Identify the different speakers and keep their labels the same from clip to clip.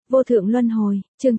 Speaker 1: Vô thượng luân hồi, chương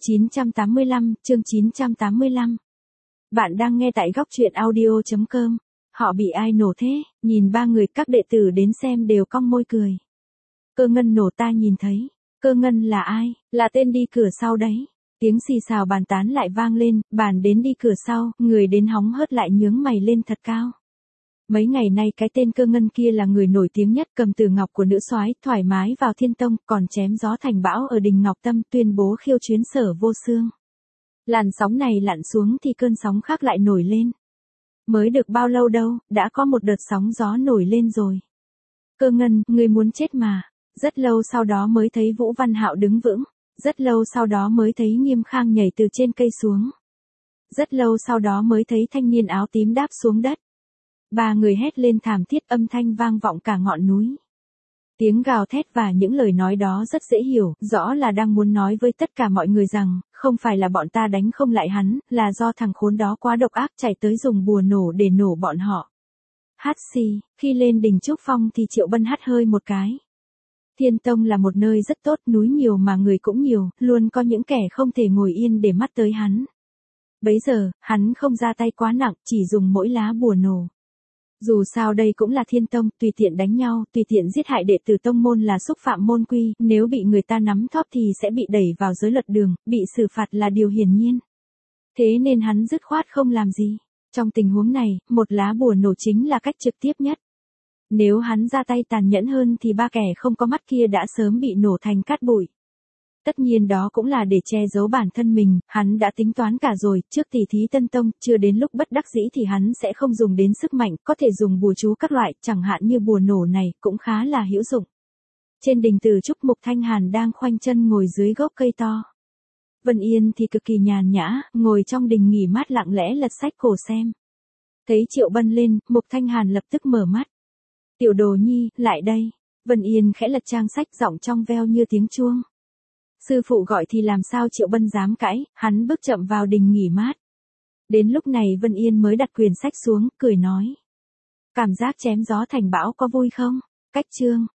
Speaker 1: 985. Bạn đang nghe tại góc truyện audio.com. Họ bị ai nổ thế? Nhìn ba người các đệ tử đến xem đều cong môi cười. Cơ ngân nổ ta nhìn thấy. Cơ ngân là ai? Là tên đi cửa sau đấy. Tiếng xì xào bàn tán lại vang lên, bàn đến đi cửa sau, người đến hóng hớt lại nhướng mày lên thật cao. Mấy ngày nay cái tên Cơ Ngân kia là người nổi tiếng nhất, cầm từ ngọc của nữ soái, thoải mái vào Thiên Tông, còn chém gió thành bão ở đình Ngọc Tâm, tuyên bố khiêu chiến Sở Vô Xương. Làn sóng này lặn xuống thì cơn sóng khác lại nổi lên. Mới được bao lâu đâu, đã có một đợt sóng gió nổi lên rồi. Cơ Ngân, ngươi muốn chết mà. Rất lâu sau đó mới thấy Vũ Văn Hạo đứng vững. Rất lâu sau đó mới thấy Nghiêm Khang nhảy từ trên cây xuống. Rất lâu sau đó mới thấy thanh niên áo tím đáp xuống đất. Ba người hét lên thảm thiết, âm thanh vang vọng cả ngọn núi. Tiếng gào thét và những lời nói đó rất dễ hiểu, rõ là đang muốn nói với tất cả mọi người rằng, không phải là bọn ta đánh không lại hắn, là do thằng khốn đó quá độc ác chạy tới dùng bùa nổ để nổ bọn họ. Hát xì, khi lên đỉnh Trúc Phong thì Triệu Bân hắt hơi một cái. Thiên Tông là một nơi rất tốt, núi nhiều mà người cũng nhiều, luôn có những kẻ không thể ngồi yên để mắt tới hắn. Bấy giờ, hắn không ra tay quá nặng, chỉ dùng mỗi lá bùa nổ. Dù sao đây cũng là Thiên Tông, tùy tiện đánh nhau, tùy tiện giết hại đệ tử tông môn là xúc phạm môn quy, nếu bị người ta nắm thóp thì sẽ bị đẩy vào giới luật đường, bị xử phạt là điều hiển nhiên. Thế nên hắn dứt khoát không làm gì. Trong tình huống này, một lá bùa nổ chính là cách trực tiếp nhất. Nếu hắn ra tay tàn nhẫn hơn thì ba kẻ không có mắt kia đã sớm bị nổ thành cát bụi. Tất nhiên đó cũng là để che giấu bản thân mình, hắn đã tính toán cả rồi, trước tỷ thí Tân Tông, chưa đến lúc bất đắc dĩ thì hắn sẽ không dùng đến sức mạnh, có thể dùng bùa chú các loại, chẳng hạn như bùa nổ này, cũng khá là hữu dụng. Trên đỉnh Từ Trúc, Mục Thanh Hàn đang khoanh chân ngồi dưới gốc cây to. Vân Yên thì cực kỳ nhàn nhã, ngồi trong đình nghỉ mát lặng lẽ lật sách cổ xem. Thấy Triệu Bân lên, Mục Thanh Hàn lập tức mở mắt. Tiểu đồ nhi, lại đây. Vân Yên khẽ lật trang sách, giọng trong veo như tiếng chuông. Sư phụ gọi thì làm sao Triệu Bân dám cãi, hắn bước chậm vào đình nghỉ mát. Đến lúc này Vân Yên mới đặt quyển sách xuống, cười nói. Cảm giác chém gió thành bão có vui không? Cách chương,